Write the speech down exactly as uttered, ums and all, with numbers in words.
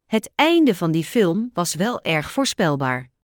Het einde van die film was wel erg voorspelbaar.